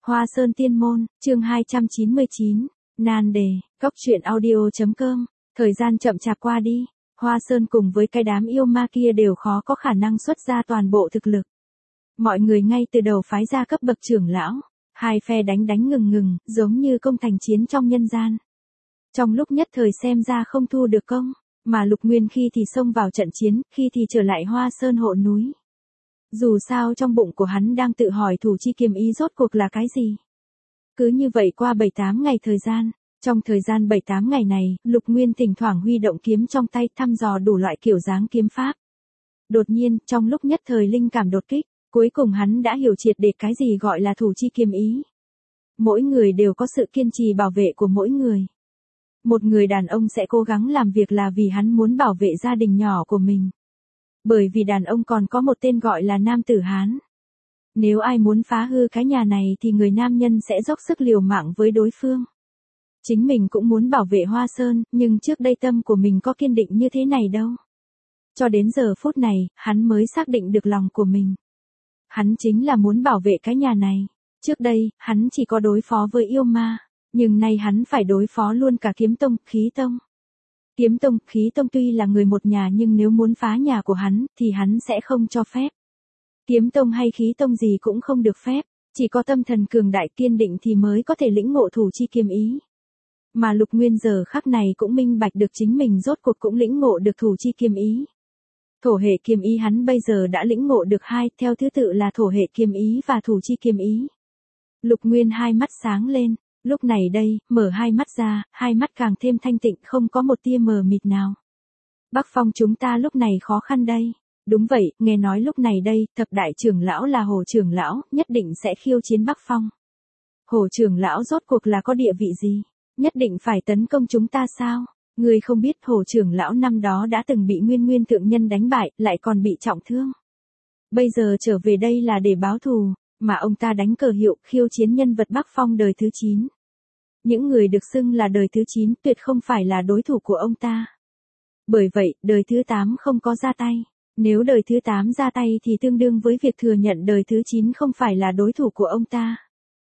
Hoa Sơn Tiên Môn, chương 299, nan đề, cóc truyện audio.com, thời gian chậm chạp qua đi, Hoa Sơn cùng với cái đám yêu ma kia đều khó có khả năng xuất ra toàn bộ thực lực. Mọi người ngay từ đầu phái ra cấp bậc trưởng lão, hai phe đánh ngừng, giống như công thành chiến trong nhân gian. Trong lúc nhất thời xem ra không thu được công, mà Lục Nguyên khi thì xông vào trận chiến, khi thì trở lại Hoa Sơn hộ núi. Dù sao trong bụng của hắn đang tự hỏi thủ chi kiếm ý rốt cuộc là cái gì. Cứ như vậy qua 7-8 ngày thời gian, trong thời gian 7-8 ngày này, Lục Nguyên thỉnh thoảng huy động kiếm trong tay thăm dò đủ loại kiểu dáng kiếm pháp. Đột nhiên, trong lúc nhất thời linh cảm đột kích, cuối cùng hắn đã hiểu triệt để cái gì gọi là thủ chi kiếm ý. Mỗi người đều có sự kiên trì bảo vệ của mỗi người. Một người đàn ông sẽ cố gắng làm việc là vì hắn muốn bảo vệ gia đình nhỏ của mình. Bởi vì đàn ông còn có một tên gọi là nam tử Hán. Nếu ai muốn phá hư cái nhà này thì người nam nhân sẽ dốc sức liều mạng với đối phương. Chính mình cũng muốn bảo vệ Hoa Sơn, nhưng trước đây tâm của mình có kiên định như thế này đâu. Cho đến giờ phút này, hắn mới xác định được lòng của mình. Hắn chính là muốn bảo vệ cái nhà này. Trước đây, hắn chỉ có đối phó với yêu ma, nhưng nay hắn phải đối phó luôn cả kiếm tông, khí tông. Kiếm tông, khí tông tuy là người một nhà nhưng nếu muốn phá nhà của hắn, thì hắn sẽ không cho phép. Kiếm tông hay khí tông gì cũng không được phép, chỉ có tâm thần cường đại kiên định thì mới có thể lĩnh ngộ thủ chi kiếm ý. Mà Lục Nguyên giờ khắc này cũng minh bạch được chính mình rốt cuộc cũng lĩnh ngộ được thủ chi kiếm ý. Thổ hệ kiếm ý hắn bây giờ đã lĩnh ngộ được hai, theo thứ tự là thổ hệ kiếm ý và thủ chi kiếm ý. Lục Nguyên hai mắt sáng lên, lúc này đây, mở hai mắt ra, hai mắt càng thêm thanh tịnh không có một tia mờ mịt nào. Bắc Phong chúng ta lúc này khó khăn đây. Đúng vậy, nghe nói lúc này đây, thập đại trưởng lão là Hồ trưởng lão, nhất định sẽ khiêu chiến Bắc Phong. Hồ trưởng lão rốt cuộc là có địa vị gì? Nhất định phải tấn công chúng ta sao? Ngươi không biết Hồ trưởng lão năm đó đã từng bị Nguyên thượng nhân đánh bại, lại còn bị trọng thương. Bây giờ trở về đây là để báo thù, mà ông ta đánh cờ hiệu khiêu chiến nhân vật Bắc Phong đời thứ 9. Những người được xưng là đời thứ 9 tuyệt không phải là đối thủ của ông ta. Bởi vậy, đời thứ 8 không có ra tay. Nếu đời thứ 8 ra tay thì tương đương với việc thừa nhận đời thứ 9 không phải là đối thủ của ông ta.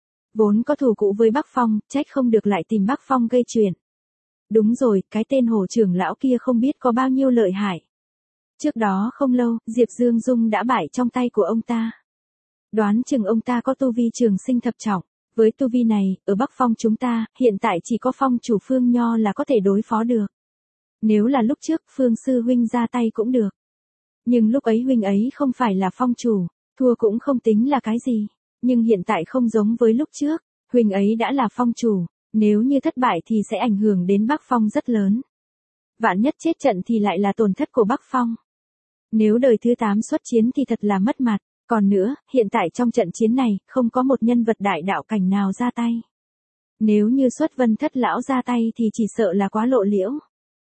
Vốn có thù cũ với Bắc Phong, trách không được lại tìm Bắc Phong gây chuyện. Đúng rồi, cái tên Hồ trưởng lão kia không biết có bao nhiêu lợi hại. Trước đó không lâu, Diệp Dương Dung đã bại trong tay của ông ta. Đoán chừng ông ta có tu vi trường sinh thập trọng. Với tu vi này, ở Bắc Phong chúng ta, hiện tại chỉ có Phong chủ Phương Nho là có thể đối phó được. Nếu là lúc trước Phương sư huynh ra tay cũng được. Nhưng lúc ấy huynh ấy không phải là phong chủ, thua cũng không tính là cái gì. Nhưng hiện tại không giống với lúc trước, huynh ấy đã là phong chủ, nếu như thất bại thì sẽ ảnh hưởng đến Bắc Phong rất lớn. Vạn nhất chết trận thì lại là tổn thất của Bắc Phong. Nếu đời thứ 8 xuất chiến thì thật là mất mặt. Còn nữa, hiện tại trong trận chiến này, không có một nhân vật đại đạo cảnh nào ra tay. Nếu như xuất Vân Thất lão ra tay thì chỉ sợ là quá lộ liễu.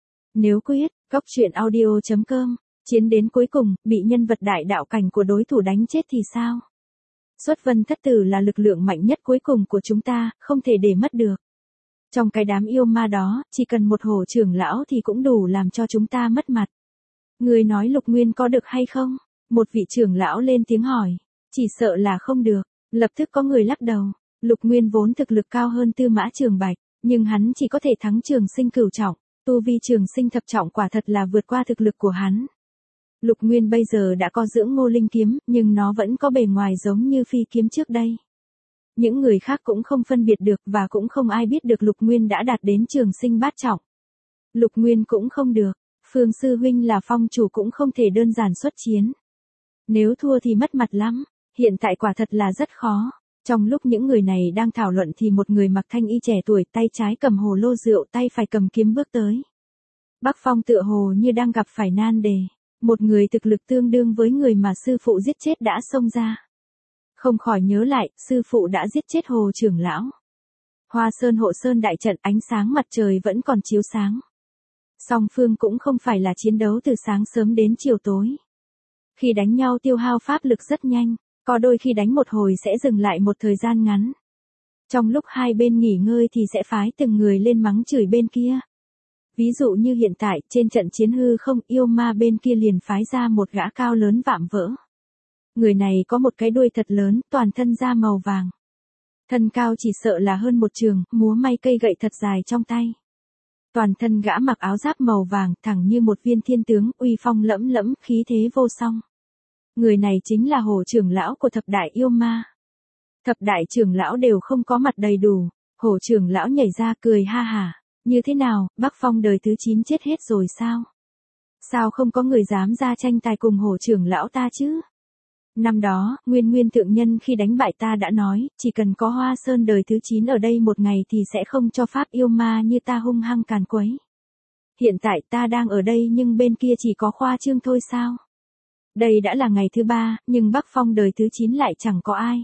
Nếu quyết, cóc truyện audio.com, chiến đến cuối cùng, bị nhân vật đại đạo cảnh của đối thủ đánh chết thì sao? Xuất Vân Thất tử là lực lượng mạnh nhất cuối cùng của chúng ta, không thể để mất được. Trong cái đám yêu ma đó, chỉ cần một Hồ trưởng lão thì cũng đủ làm cho chúng ta mất mặt. Người nói Lục Nguyên có được hay không? Một vị trưởng lão lên tiếng hỏi. Chỉ sợ là không được. Lập tức có người lắc đầu. Lục Nguyên vốn thực lực cao hơn Tư Mã Trường Bạch, nhưng hắn chỉ có thể thắng Trường Sinh cửu trọng. Tu vi Trường Sinh thập trọng quả thật là vượt qua thực lực của hắn. Lục Nguyên bây giờ đã có dưỡng Ngô Linh kiếm, nhưng nó vẫn có bề ngoài giống như phi kiếm trước đây. Những người khác cũng không phân biệt được và cũng không ai biết được Lục Nguyên đã đạt đến Trường Sinh bát trọng. Lục Nguyên cũng không được. Phương sư huynh là phong chủ cũng không thể đơn giản xuất chiến. Nếu thua thì mất mặt lắm, hiện tại quả thật là rất khó. Trong lúc những người này đang thảo luận thì một người mặc thanh y trẻ tuổi tay trái cầm hồ lô rượu tay phải cầm kiếm bước tới. Bắc Phong tựa hồ như đang gặp phải nan đề. Một người thực lực tương đương với người mà sư phụ giết chết đã xông ra. Không khỏi nhớ lại, sư phụ đã giết chết Hồ trưởng lão. Hoa Sơn hộ sơn đại trận ánh sáng mặt trời vẫn còn chiếu sáng. Song phương cũng không phải là chiến đấu từ sáng sớm đến chiều tối. Khi đánh nhau tiêu hao pháp lực rất nhanh, có đôi khi đánh một hồi sẽ dừng lại một thời gian ngắn. Trong lúc hai bên nghỉ ngơi thì sẽ phái từng người lên mắng chửi bên kia. Ví dụ như hiện tại, trên trận chiến hư không, yêu ma bên kia liền phái ra một gã cao lớn vạm vỡ. Người này có một cái đuôi thật lớn, toàn thân da màu vàng. Thân cao chỉ sợ là hơn một trường, múa may cây gậy thật dài trong tay. Toàn thân gã mặc áo giáp màu vàng, thẳng như một viên thiên tướng, uy phong lẫm lẫm, khí thế vô song. Người này chính là Hổ trưởng lão của thập đại yêu ma. Thập đại trưởng lão đều không có mặt đầy đủ, Hổ trưởng lão nhảy ra cười ha hả, như thế nào, Bắc Phong đời thứ 9 chết hết rồi sao? Sao không có người dám ra tranh tài cùng Hổ trưởng lão ta chứ? Năm đó, Nguyên thượng nhân khi đánh bại ta đã nói, chỉ cần có Hoa Sơn đời thứ 9 ở đây một ngày thì sẽ không cho pháp yêu ma như ta hung hăng càn quấy. Hiện tại ta đang ở đây nhưng bên kia chỉ có khoa trương thôi sao? Đây đã là ngày thứ 3, nhưng Bắc Phong đời thứ 9 lại chẳng có ai.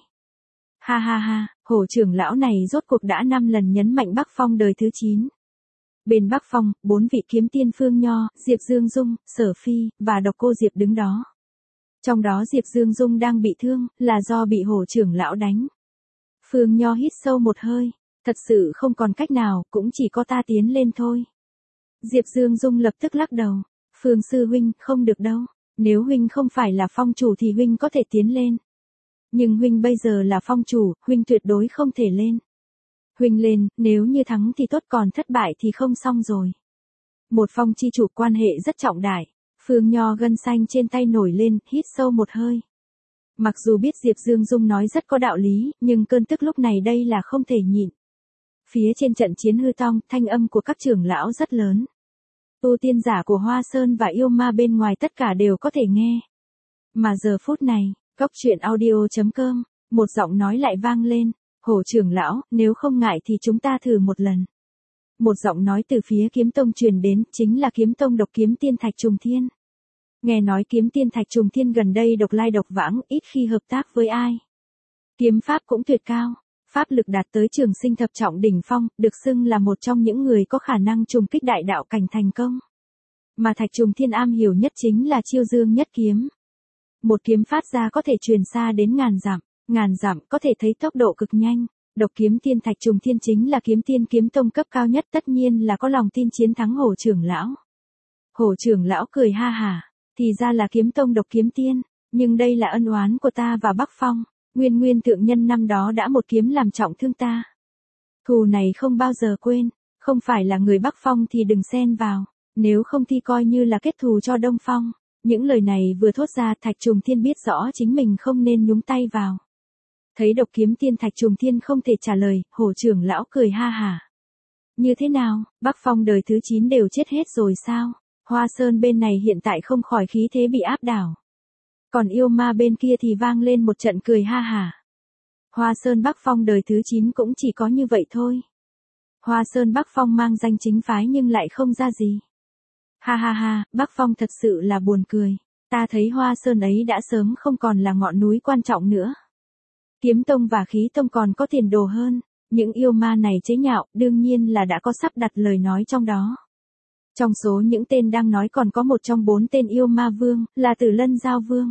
Ha ha ha, Hổ trưởng lão này rốt cuộc đã 5 lần nhấn mạnh Bắc Phong đời thứ 9. Bên Bắc Phong, 4 vị kiếm tiên Phương Nho, Diệp Dương Dung, Sở Phi, và Độc Cô Diệp đứng đó. Trong đó Diệp Dương Dung đang bị thương, là do bị Hổ trưởng lão đánh. Phương Nho hít sâu một hơi, thật sự không còn cách nào, cũng chỉ có ta tiến lên thôi. Diệp Dương Dung lập tức lắc đầu, Phương sư huynh, không được đâu, nếu huynh không phải là phong chủ thì huynh có thể tiến lên. Nhưng huynh bây giờ là phong chủ, huynh tuyệt đối không thể lên. Huynh lên, nếu như thắng thì tốt, còn thất bại thì không xong rồi. Một phong chi chủ quan hệ rất trọng đại. Phương Nho gân xanh trên tay nổi lên, hít sâu một hơi. Mặc dù biết Diệp Dương Dung nói rất có đạo lý, nhưng cơn tức lúc này đây là không thể nhịn. Phía trên trận chiến hư tong, thanh âm của các trưởng lão rất lớn. Tu tiên giả của Hoa Sơn và yêu ma bên ngoài tất cả đều có thể nghe. Mà giờ phút này, Cóc Truyện Audio.com, một giọng nói lại vang lên. Hổ trưởng lão, nếu không ngại thì chúng ta thử một lần. Một giọng nói từ phía kiếm tông truyền đến, chính là kiếm tông độc kiếm tiên Thạch Trùng Thiên. Nghe nói kiếm tiên Thạch Trùng Thiên gần đây độc lai độc vãng, ít khi hợp tác với ai. Kiếm pháp cũng tuyệt cao, pháp lực đạt tới trường sinh thập trọng đỉnh phong, được xưng là một trong những người có khả năng trùng kích đại đạo cảnh thành công. Mà Thạch Trùng Thiên am hiểu nhất chính là chiêu dương nhất kiếm. Một kiếm phát ra có thể truyền xa đến ngàn dặm có thể thấy tốc độ cực nhanh. Độc kiếm tiên Thạch Trùng Thiên chính là kiếm tiên kiếm tông cấp cao nhất, tất nhiên là có lòng tin chiến thắng Hổ trưởng lão. Hổ trưởng lão cười ha hả, thì ra là kiếm tông độc kiếm tiên, nhưng đây là ân oán của ta và Bắc Phong. Nguyên thượng nhân năm đó đã một kiếm làm trọng thương ta. Thù này không bao giờ quên, không phải là người Bắc Phong thì đừng xen vào, nếu không thì coi như là kết thù cho Đông Phong. Những lời này vừa thốt ra, Thạch Trùng Thiên biết rõ chính mình không nên nhúng tay vào. Thấy độc kiếm tiên Thạch Trùng Thiên không thể trả lời, Hổ trưởng lão cười ha hả. Như thế nào, Bắc Phong đời thứ 9 đều chết hết rồi sao? Hoa Sơn bên này hiện tại không khỏi khí thế bị áp đảo. Còn yêu ma bên kia thì vang lên một trận cười ha hả. Hoa Sơn Bắc Phong đời thứ 9 cũng chỉ có như vậy thôi. Hoa Sơn Bắc Phong mang danh chính phái nhưng lại không ra gì. Ha ha ha, Bắc Phong thật sự là buồn cười. Ta thấy Hoa Sơn ấy đã sớm không còn là ngọn núi quan trọng nữa. Kiếm tông và khí tông còn có tiền đồ hơn. Những yêu ma này chế nhạo, đương nhiên là đã có sắp đặt lời nói trong đó. Trong số những tên đang nói còn có một trong 4 tên yêu ma vương, là Tử Lân Giao Vương.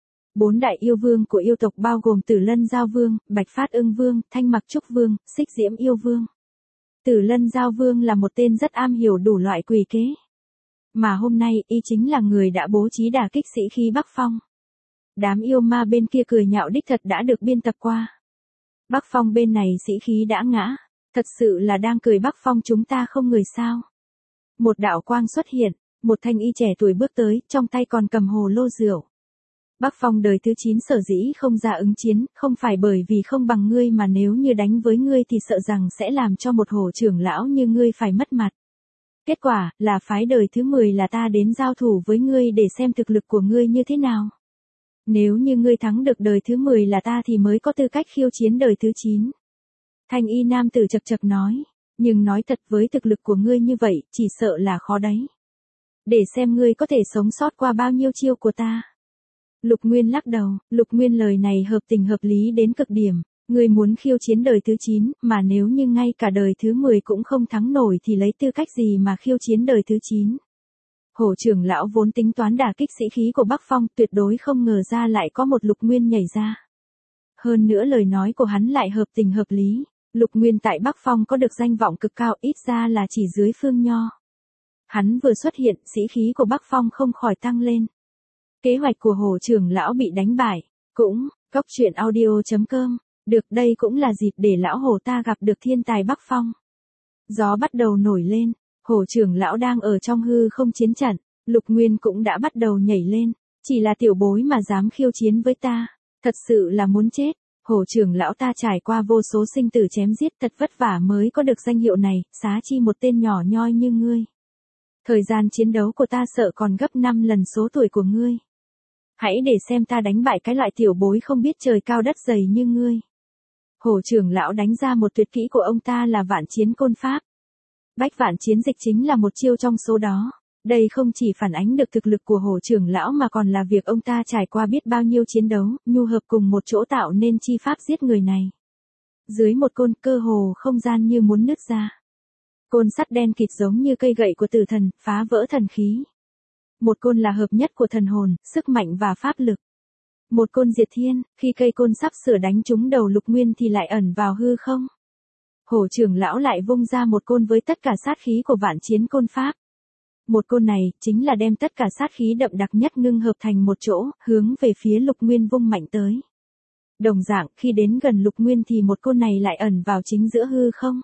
4 đại yêu vương của yêu tộc bao gồm Tử Lân Giao Vương, Bạch Phát Ưng Vương, Thanh Mặc Trúc Vương, Xích Diễm Yêu Vương. Tử Lân Giao Vương là một tên rất am hiểu đủ loại quỷ kế. Mà hôm nay, y chính là người đã bố trí đả kích sĩ khí Bắc Phong. Đám yêu ma bên kia cười nhạo đích thật đã được biên tập qua. Bắc Phong bên này sĩ khí đã ngã, thật sự là đang cười Bắc Phong chúng ta không người sao. Một đạo quang xuất hiện, một thanh y trẻ tuổi bước tới, trong tay còn cầm hồ lô rượu. Bắc Phong đời thứ 9 sở dĩ không ra ứng chiến, không phải bởi vì không bằng ngươi mà nếu như đánh với ngươi thì sợ rằng sẽ làm cho một Hổ trưởng lão như ngươi phải mất mặt. Kết quả, là phái đời thứ 10 là ta đến giao thủ với ngươi để xem thực lực của ngươi như thế nào. Nếu như ngươi thắng được đời thứ 10 là ta thì mới có tư cách khiêu chiến đời thứ 9. Thanh y nam tử chật chật nói, nhưng nói thật với thực lực của ngươi như vậy, chỉ sợ là khó đấy. Để xem ngươi có thể sống sót qua bao nhiêu chiêu của ta. Lục Nguyên lắc đầu, Lục Nguyên lời này hợp tình hợp lý đến cực điểm. Ngươi muốn khiêu chiến đời thứ 9, mà nếu như ngay cả đời thứ 10 cũng không thắng nổi thì lấy tư cách gì mà khiêu chiến đời thứ 9. Hổ trưởng lão vốn tính toán đả kích sĩ khí của Bắc Phong, tuyệt đối không ngờ ra lại có một Lục Nguyên nhảy ra. Hơn nữa lời nói của hắn lại hợp tình hợp lý. Lục Nguyên tại Bắc Phong có được danh vọng cực cao, ít ra là chỉ dưới Phương Nho. Hắn vừa xuất hiện, sĩ khí của Bắc Phong không khỏi tăng lên. Kế hoạch của Hổ trưởng lão bị đánh bại, cũng, Cóc Truyện Audio.com Được, đây cũng là dịp để lão hổ ta gặp được thiên tài Bắc Phong. Gió bắt đầu nổi lên, hổ trưởng lão đang ở trong hư không chiến trận, Lục Nguyên cũng đã bắt đầu nhảy lên, chỉ là tiểu bối mà dám khiêu chiến với ta, thật sự là muốn chết. Hổ trưởng lão ta trải qua vô số sinh tử chém giết thật vất vả mới có được danh hiệu này, xá chi một tên nhỏ nhoi như ngươi. Thời gian chiến đấu của ta sợ còn gấp 5 lần số tuổi của ngươi. Hãy để xem ta đánh bại cái loại tiểu bối không biết trời cao đất dày như ngươi. Hổ trưởng lão đánh ra một tuyệt kỹ của ông ta là vạn chiến côn pháp. Bách vạn chiến dịch chính là một chiêu trong số đó. Đây không chỉ phản ánh được thực lực của hổ trưởng lão mà còn là việc ông ta trải qua biết bao nhiêu chiến đấu, nhu hợp cùng một chỗ tạo nên chi pháp giết người này. Dưới một côn, cơ hồ không gian như muốn nứt ra. Côn sắt đen kịt giống như cây gậy của tử thần, phá vỡ thần khí. Một côn là hợp nhất của thần hồn, sức mạnh và pháp lực. Một côn diệt thiên, khi cây côn sắp sửa đánh trúng đầu Lục Nguyên thì lại ẩn vào hư không. Hổ trưởng lão lại vung ra một côn với tất cả sát khí của vạn chiến côn pháp. Một côn này, chính là đem tất cả sát khí đậm đặc nhất ngưng hợp thành một chỗ, hướng về phía Lục Nguyên vung mạnh tới. Đồng dạng, khi đến gần Lục Nguyên thì một côn này lại ẩn vào chính giữa hư không.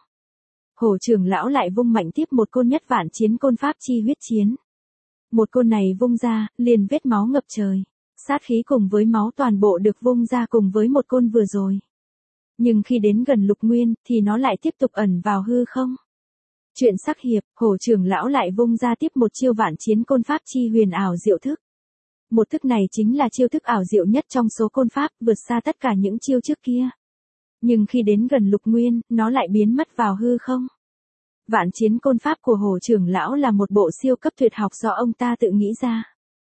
Hổ trưởng lão lại vung mạnh tiếp một côn nhất vạn chiến côn pháp chi huyết chiến. Một côn này vung ra, liền vết máu ngập trời. Sát khí cùng với máu toàn bộ được vung ra cùng với một côn vừa rồi. Nhưng khi đến gần Lục Nguyên, thì nó lại tiếp tục ẩn vào hư không. Chuyện sắc hiệp, hổ trưởng lão lại vung ra tiếp một chiêu vạn chiến côn pháp chi huyền ảo diệu thức. Một thức này chính là chiêu thức ảo diệu nhất trong số côn pháp, vượt xa tất cả những chiêu trước kia. Nhưng khi đến gần Lục Nguyên, nó lại biến mất vào hư không. Vạn chiến côn pháp của hổ trưởng lão là một bộ siêu cấp tuyệt học do ông ta tự nghĩ ra.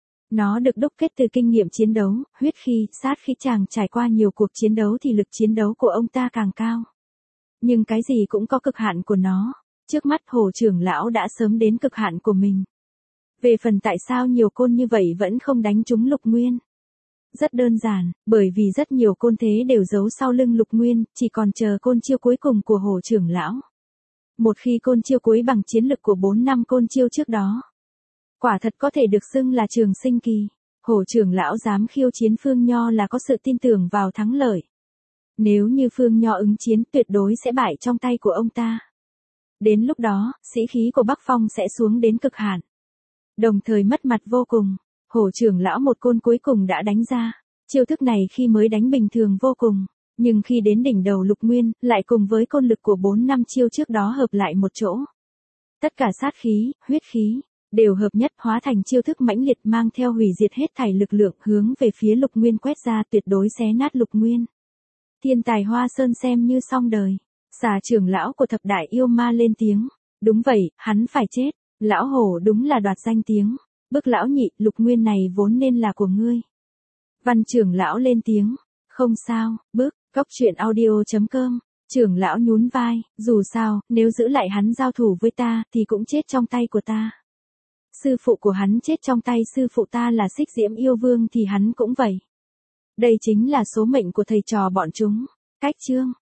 Nó được đúc kết từ kinh nghiệm chiến đấu, huyết khí, sát khí chàng trải qua nhiều cuộc chiến đấu thì lực chiến đấu của ông ta càng cao. Nhưng cái gì cũng có cực hạn của nó. Trước mắt hổ trưởng lão đã sớm đến cực hạn của mình. Về phần tại sao nhiều côn như vậy vẫn không đánh trúng Lục Nguyên? Rất đơn giản, bởi vì rất nhiều côn thế đều giấu sau lưng Lục Nguyên, chỉ còn chờ côn chiêu cuối cùng của hổ trưởng lão. Một khi côn chiêu cuối bằng chiến lực của 4 năm côn chiêu trước đó. Quả thật có thể được xưng là trường sinh kỳ. Hổ trưởng lão dám khiêu chiến Phương Nho là có sự tin tưởng vào thắng lợi. Nếu như Phương Nho ứng chiến tuyệt đối sẽ bại trong tay của ông ta. Đến lúc đó, sĩ khí của Bắc Phong sẽ xuống đến cực hạn. Đồng thời mất mặt vô cùng. Hổ trưởng lão một côn cuối cùng đã đánh ra. Chiêu thức này khi mới đánh bình thường vô cùng. Nhưng khi đến đỉnh đầu Lục Nguyên, lại cùng với côn lực của 4 năm chiêu trước đó hợp lại một chỗ. Tất cả sát khí, huyết khí, đều hợp nhất hóa thành chiêu thức mãnh liệt mang theo hủy diệt hết thảy lực lượng hướng về phía Lục Nguyên quét ra tuyệt đối xé nát Lục Nguyên. Thiên tài Hoa Sơn xem như xong đời. Xà trưởng lão của thập đại yêu ma lên tiếng. Đúng vậy, hắn phải chết. Lão hổ đúng là đoạt danh tiếng. Bức lão nhị, Lục Nguyên này vốn nên là của ngươi. Văn trưởng lão lên tiếng. Không sao, bước, cóc truyện audio.com. Trưởng lão nhún vai, dù sao, nếu giữ lại hắn giao thủ với ta, thì cũng chết trong tay của ta. Sư phụ của hắn chết trong tay sư phụ ta là Xích Diễm Yêu Vương thì hắn cũng vậy. Đây chính là số mệnh của thầy trò bọn chúng. Cách chương.